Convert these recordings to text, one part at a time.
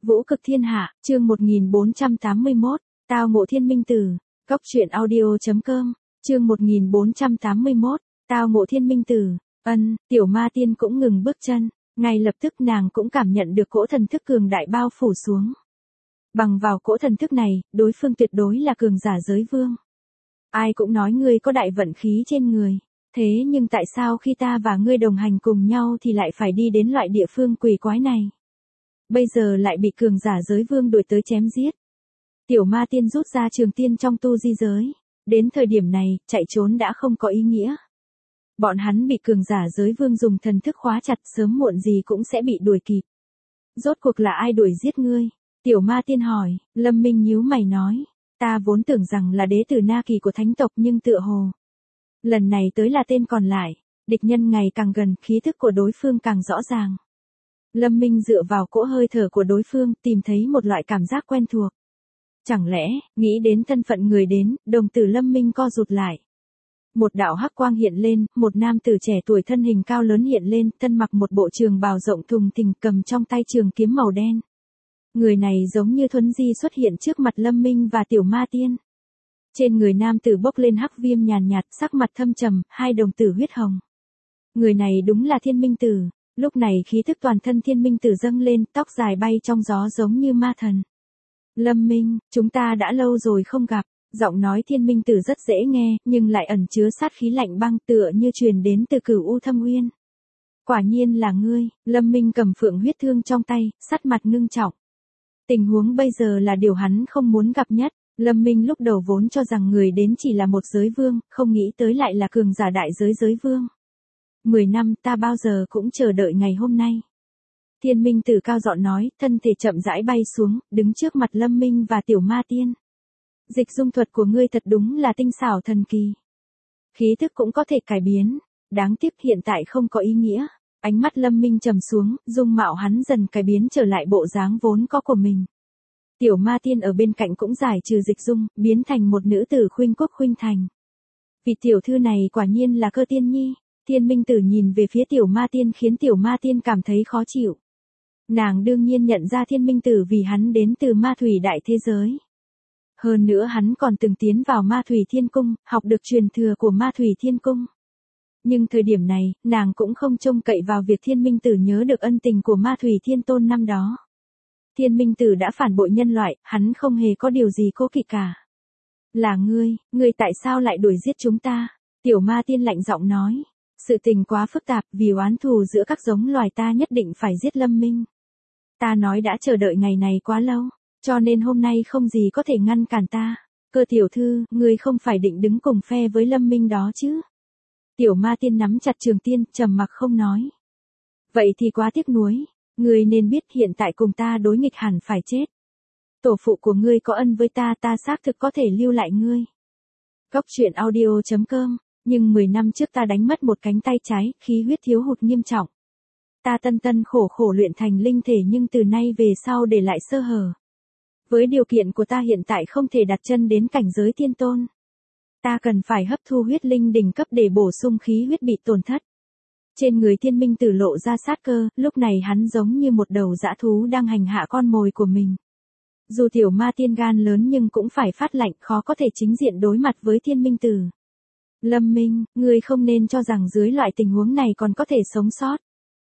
Vũ cực thiên hạ, chương 1481, tao ngộ thiên minh tử. Góc truyện audio.com, chương 1481, tao ngộ thiên minh tử. Tiểu ma tiên cũng ngừng bước chân, ngay lập tức nàng cũng cảm nhận được cỗ thần thức cường đại bao phủ xuống. Bằng vào cỗ thần thức này, đối phương tuyệt đối là cường giả giới vương. Ai cũng nói ngươi có đại vận khí trên người, thế nhưng tại sao khi ta và ngươi đồng hành cùng nhau thì lại phải đi đến loại địa phương quỷ quái này? Bây giờ lại bị cường giả giới vương đuổi tới chém giết. Tiểu ma tiên rút ra trường tiên trong tu di giới. Đến thời điểm này, chạy trốn đã không có ý nghĩa. Bọn hắn bị cường giả giới vương dùng thần thức khóa chặt, sớm muộn gì cũng sẽ bị đuổi kịp. Rốt cuộc là ai đuổi giết ngươi? Tiểu ma tiên hỏi. Lâm Minh nhíu mày nói. Ta vốn tưởng rằng là đế tử Na Kỳ của thánh tộc, nhưng tựa hồ lần này tới là tên còn lại. Địch nhân ngày càng gần, khí thức của đối phương càng rõ ràng. Lâm Minh dựa vào cỗ hơi thở của đối phương, tìm thấy một loại cảm giác quen thuộc. Chẳng lẽ, nghĩ đến thân phận người đến, đồng tử Lâm Minh co rụt lại. Một đạo hắc quang hiện lên, một nam tử trẻ tuổi thân hình cao lớn hiện lên, thân mặc một bộ trường bào rộng thùng thình, cầm trong tay trường kiếm màu đen. Người này giống như thuấn di xuất hiện trước mặt Lâm Minh và tiểu ma tiên. Trên người nam tử bốc lên hắc viêm nhàn nhạt, sắc mặt thâm trầm, hai đồng tử huyết hồng. Người này đúng là thiên minh tử. Lúc này khí thức toàn thân thiên minh tử dâng lên, tóc dài bay trong gió giống như ma thần. Lâm Minh, chúng ta đã lâu rồi không gặp. Giọng nói thiên minh tử rất dễ nghe, nhưng lại ẩn chứa sát khí lạnh băng, tựa như truyền đến từ Cửu U Thâm Uyên. Quả nhiên là ngươi. Lâm Minh cầm phượng huyết thương trong tay, sắc mặt ngưng trọng. Tình huống bây giờ là điều hắn không muốn gặp nhất. Lâm Minh lúc đầu vốn cho rằng người đến chỉ là một giới vương, không nghĩ tới lại là cường giả đại giới giới vương. 10 năm ta bao giờ cũng chờ đợi ngày hôm nay. Thiên minh tử cao giọng nói, thân thể chậm rãi bay xuống, đứng trước mặt Lâm Minh và tiểu ma tiên. Dịch dung thuật của ngươi thật đúng là tinh xảo thần kỳ. Khí thức cũng có thể cải biến. Đáng tiếc hiện tại không có ý nghĩa. Ánh mắt Lâm Minh trầm xuống, dung mạo hắn dần cải biến trở lại bộ dáng vốn có của mình. Tiểu ma tiên ở bên cạnh cũng giải trừ dịch dung, biến thành một nữ tử khuynh quốc khuynh thành. Vị tiểu thư này quả nhiên là Cơ Tiên Nhi. Thiên minh tử nhìn về phía tiểu ma tiên khiến tiểu ma tiên cảm thấy khó chịu. Nàng đương nhiên nhận ra thiên minh tử vì hắn đến từ ma thủy đại thế giới. Hơn nữa hắn còn từng tiến vào ma thủy thiên cung, học được truyền thừa của ma thủy thiên cung. Nhưng thời điểm này, nàng cũng không trông cậy vào việc thiên minh tử nhớ được ân tình của ma thủy thiên tôn năm đó. Thiên minh tử đã phản bội nhân loại, hắn không hề có điều gì cố kỵ cả. Là ngươi tại sao lại đuổi giết chúng ta? Tiểu ma tiên lạnh giọng nói. Sự tình quá phức tạp, vì oán thù giữa các giống loài ta nhất định phải giết Lâm Minh. Ta nói đã chờ đợi ngày này quá lâu, cho nên hôm nay không gì có thể ngăn cản ta. Cơ tiểu thư, ngươi không phải định đứng cùng phe với Lâm Minh đó chứ? Tiểu ma tiên nắm chặt trường tiên, trầm mặc không nói. Vậy thì quá tiếc nuối, ngươi nên biết hiện tại cùng ta đối nghịch hẳn phải chết. Tổ phụ của ngươi có ân với ta, ta xác thực có thể lưu lại ngươi. Góc truyện audio.com. Nhưng 10 năm trước ta đánh mất một cánh tay trái, khí huyết thiếu hụt nghiêm trọng. Ta tân khổ khổ luyện thành linh thể nhưng từ nay về sau để lại sơ hở. Với điều kiện của ta hiện tại không thể đặt chân đến cảnh giới tiên tôn. Ta cần phải hấp thu huyết linh đỉnh cấp để bổ sung khí huyết bị tổn thất. Trên người thiên minh tử lộ ra sát cơ, lúc này hắn giống như một đầu dã thú đang hành hạ con mồi của mình. Dù tiểu ma tiên gan lớn nhưng cũng phải phát lạnh, khó có thể chính diện đối mặt với thiên minh tử. Lâm Minh, ngươi không nên cho rằng dưới loại tình huống này còn có thể sống sót.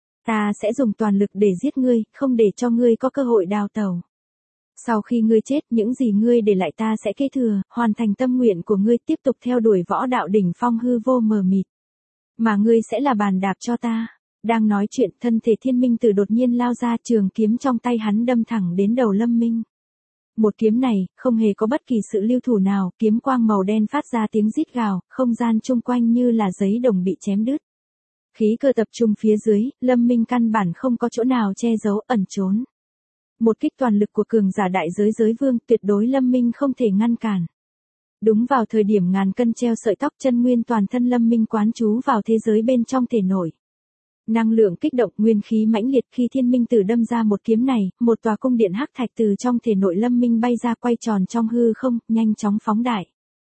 Ta sẽ dùng toàn lực để giết ngươi, không để cho ngươi có cơ hội đào tẩu. Sau khi ngươi chết, những gì ngươi để lại ta sẽ kế thừa, hoàn thành tâm nguyện của ngươi, tiếp tục theo đuổi võ đạo đỉnh phong hư vô mờ mịt. Mà ngươi sẽ là bàn đạp cho ta. Đang nói chuyện, thân thể thiên minh tử đột nhiên lao ra, trường kiếm trong tay hắn đâm thẳng đến đầu Lâm Minh. Một kiếm này, không hề có bất kỳ sự lưu thủ nào, kiếm quang màu đen phát ra tiếng rít gào, không gian chung quanh như là giấy đồng bị chém đứt. Khí cơ tập trung phía dưới, Lâm Minh căn bản không có chỗ nào che giấu, ẩn trốn. Một kích toàn lực của cường giả đại giới giới vương, tuyệt đối Lâm Minh không thể ngăn cản. Đúng vào thời điểm ngàn cân treo sợi tóc, chân nguyên toàn thân Lâm Minh quán trú vào thế giới bên trong thể nổi. Năng lượng kích động, nguyên khí mãnh liệt, khi thiên minh tử đâm ra một kiếm này, một tòa cung điện hắc thạch từ trong thể nội Lâm Minh bay ra, quay tròn trong hư không, nhanh chóng phóng đại.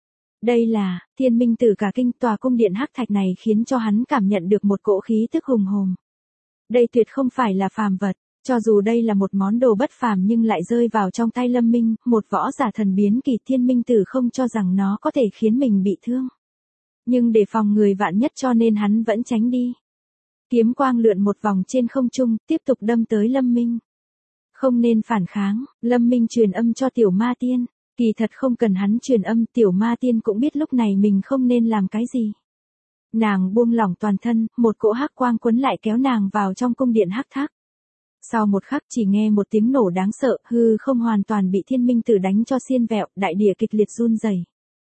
Đây là, thiên minh tử cả kinh, tòa cung điện hắc thạch này khiến cho hắn cảm nhận được một cỗ khí tức hùng hồn. Đây tuyệt không phải là phàm vật. Cho dù đây là một món đồ bất phàm nhưng lại rơi vào trong tay Lâm Minh, một võ giả thần biến kỳ, Thiên Minh Tử không cho rằng nó có thể khiến mình bị thương. Nhưng để phòng người vạn nhất cho nên hắn vẫn tránh đi. Kiếm quang lượn một vòng trên không trung, tiếp tục đâm tới Lâm Minh. Không nên phản kháng, Lâm Minh truyền âm cho Tiểu Ma Tiên. Kỳ thật không cần hắn truyền âm, Tiểu Ma Tiên cũng biết lúc này mình không nên làm cái gì. Nàng buông lỏng toàn thân, một cỗ hắc quang quấn lại kéo nàng vào trong cung điện hắc thác. Sau một khắc chỉ nghe một tiếng nổ đáng sợ, hư không hoàn toàn bị Thiên Minh Tử đánh cho xiên vẹo, đại địa kịch liệt run rẩy.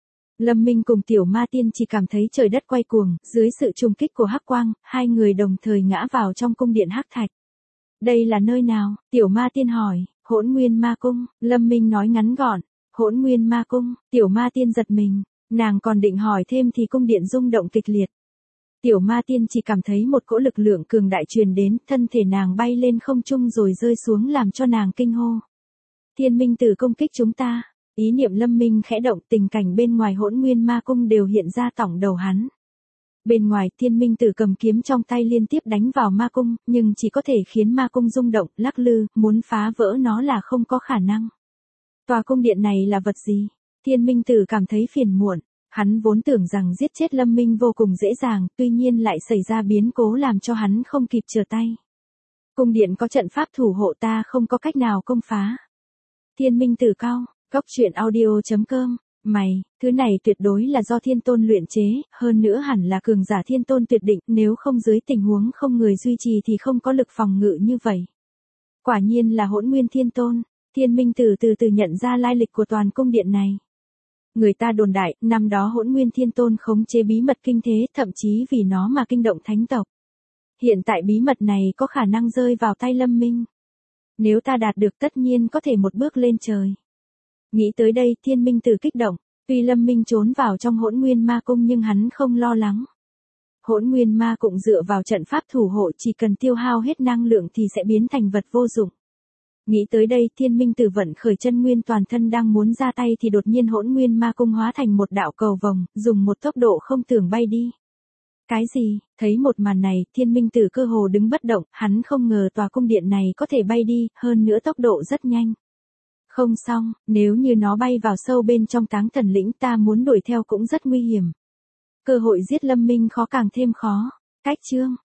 Lâm Minh cùng Tiểu Ma Tiên chỉ cảm thấy trời đất quay cuồng, dưới sự trùng kích của hắc quang, hai người đồng thời ngã vào trong cung điện hắc thạch. Đây là nơi nào? Tiểu Ma Tiên hỏi. Hỗn Nguyên Ma Cung, Lâm Minh nói ngắn gọn. Hỗn Nguyên Ma Cung, Tiểu Ma Tiên giật mình, nàng còn định hỏi thêm thì cung điện rung động kịch liệt. Tiểu Ma Tiên chỉ cảm thấy một cỗ lực lượng cường đại truyền đến, thân thể nàng bay lên không trung rồi rơi xuống làm cho nàng kinh hô. Thiên Minh Tử công kích chúng ta. Ý niệm Lâm Minh khẽ động, tình cảnh bên ngoài Hỗn Nguyên Ma Cung đều hiện ra tổng đầu hắn. Bên ngoài, Thiên Minh Tử cầm kiếm trong tay liên tiếp đánh vào Ma Cung, nhưng chỉ có thể khiến Ma Cung rung động, lắc lư, muốn phá vỡ nó là không có khả năng. Tòa cung điện này là vật gì? Thiên Minh Tử cảm thấy phiền muộn. Hắn vốn tưởng rằng giết chết Lâm Minh vô cùng dễ dàng, tuy nhiên lại xảy ra biến cố làm cho hắn không kịp trở tay. Cung điện có trận pháp thủ hộ, ta không có cách nào công phá. Thiên Minh Tử cau, Cóc Truyện Audio.com, mày, thứ này tuyệt đối là do Thiên Tôn luyện chế, hơn nữa hẳn là cường giả Thiên Tôn tuyệt định, nếu không dưới tình huống không người duy trì thì không có lực phòng ngự như vậy. Quả nhiên là Hỗn Nguyên Thiên Tôn. Thiên Minh Tử từ từ nhận ra lai lịch của toàn cung điện này. Người ta đồn đại, năm đó Hỗn Nguyên Thiên Tôn khống chế bí mật kinh thế, thậm chí vì nó mà kinh động thánh tộc. Hiện tại bí mật này có khả năng rơi vào tay Lâm Minh. Nếu ta đạt được tất nhiên có thể một bước lên trời. Nghĩ tới đây, Thiên Minh Tử kích động, tuy Lâm Minh trốn vào trong Hỗn Nguyên Ma Cung nhưng hắn không lo lắng. Hỗn Nguyên Ma Cung dựa vào trận pháp thủ hộ, chỉ cần tiêu hao hết năng lượng thì sẽ biến thành vật vô dụng. Nghĩ tới đây, Thiên Minh Tử vận khởi chân nguyên toàn thân đang muốn ra tay thì đột nhiên Hỗn Nguyên Ma Cung hóa thành một đạo cầu vồng, dùng một tốc độ không tưởng bay đi. Cái gì? Thấy một màn này, Thiên Minh Tử cơ hồ đứng bất động, hắn không ngờ tòa cung điện này có thể bay đi, hơn nữa tốc độ rất nhanh. Không xong, nếu như nó bay vào sâu bên trong Táng Thần Lĩnh, ta muốn đuổi theo cũng rất nguy hiểm. Cơ hội giết Lâm Minh khó càng thêm khó. Cách chương